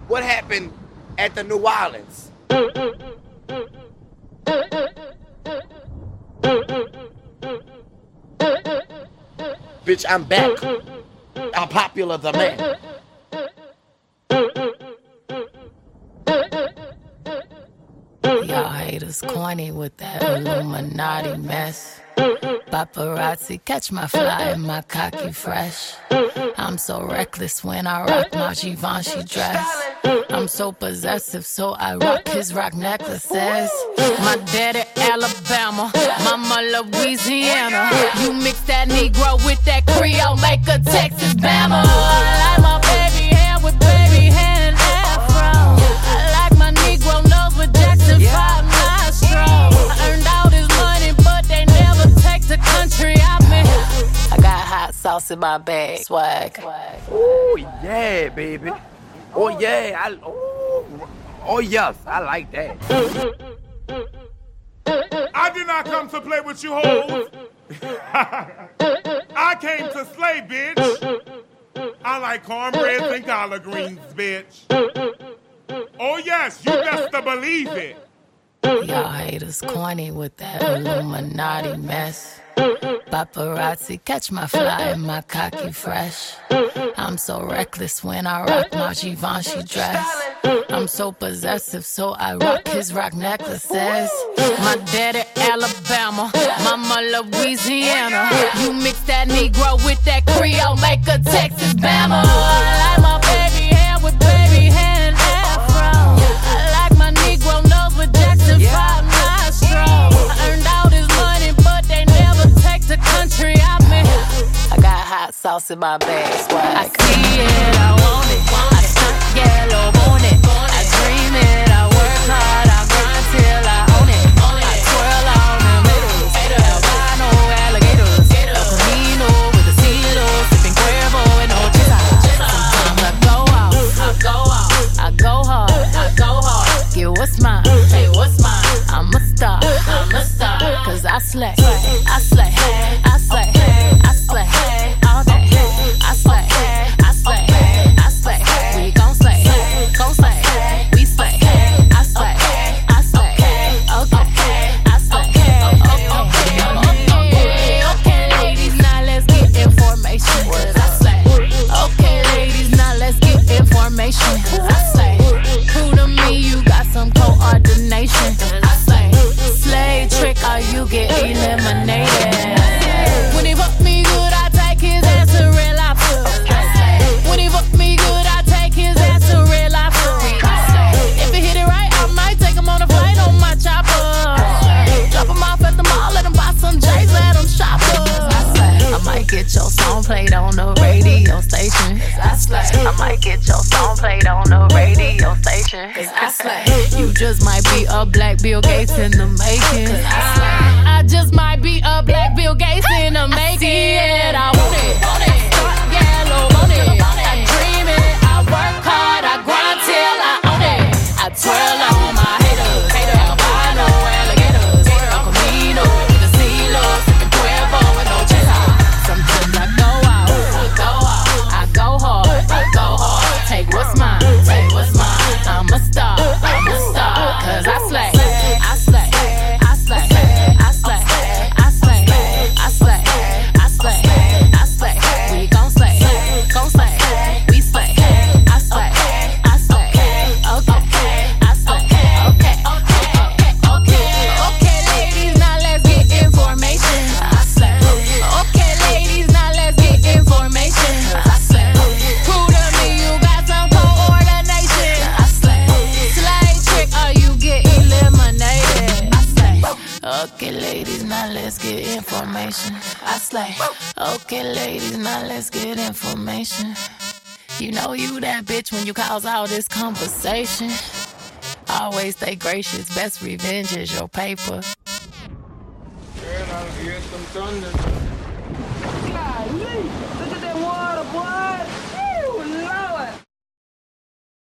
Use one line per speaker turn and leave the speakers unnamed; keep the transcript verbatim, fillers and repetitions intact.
what happened at the New Orleans. Bitch, I'm back. I'm popular the man.
Y'all haters corny with that Illuminati mess. Paparazzi catch my fly and my cocky fresh. I'm so reckless when I rock my Givenchy dress. I'm so possessive, so I rock his rock necklaces. My daddy Alabama, mama Louisiana. You mix that Negro with that Creole, make a Texas Bama. I like my baby hair with baby hair and afro. I like my Negro nose with Jackson five nostrils. I earned all this money, but they never take the country I'm in. I got hot sauce in my bag, swag.
Oh yeah, baby. Oh yeah, I, oh, oh yes, I like that.
I did not come to play with you hoes. I came to slay, bitch. I like cornbread and collard greens, bitch. Oh yes, you best to believe it.
Y'all haters corny with that Illuminati mess. Paparazzi catch my fly and my cocky fresh. I'm so reckless when I rock my Givenchy dress. I'm so possessive, so I rock his rock necklaces. My daddy Alabama, mama Louisiana. You mix that Negro with that Creole, make a Texas Bama. I like my baby hair with baby hair and afro. I like my Negro nose with Jackson five nostrils. I earned all this money, but they never take the country I'm in. I got hot sauce in my bag, swag. I see it, I want it. I stunt yellow, want it. I dream it, I work hard, I grind till I own it. I twirl on them haters, albino alligators. El Camino with the CeeLo, sipping Cuervo and Ochesa. Sometimes I go out, I go out, I go hard, I go hard. Get what's mine, hey, what's mine? I'm a star, I'm a star. Cause I slay, I slay, I slay, I slay, all day. I slay, I slay, I slay. We gon' slay, gon' slay, we slay. I slay, I slay, okay, I slay, okay, okay, okay, ladies, now let's get information. I slay, okay, ladies, now let's get information. I slay, prove to me you got some coordination. I slay, slay trick or you get eliminated. When he fuck me good, I take his ass to real life. When he fuck me good, I take his ass to real life. If he hit it right, I might take him on a flight on my chopper. Drop him off at the mall, let him buy some J's, let him shop up. I might get your song played on the radio station. I might get your song played on the radio station. I slay. You just might be a black Bill Gates in the making. I just might be a black Bill Gates in the making. I want it, want it, start yellow, want it. I dream it, I work hard, I grind till I own it. I twirl on my haters, albino alligators. El Camino with the CeeLo, sipping Cuervo and Ochesa. Sometimes I go out, I go out, I go hard, I go hard. Take what's mine, take what's mine. I'm a star, I'm a star. Cause I slay, I slay, I slay, I slay, I slay, I slay, I slay, I slay. We gon' slay, gon' slay, we slay. I slay, I slay, okay, I slay, okay, okay, okay, okay, ladies, now let's get information. I slay, okay, ladies, now let's get information. I slay, prove to me you got some coordination. I slay, slay trick or you get eliminated. I slay, okay, ladies, now let's get information. I slay, okay, ladies, now let's get information. You know you that bitch when you cause all this conversation. Always stay gracious, best revenge is your paper.
Girl, I'll hear some thunder.
Golly, look at that water, boy.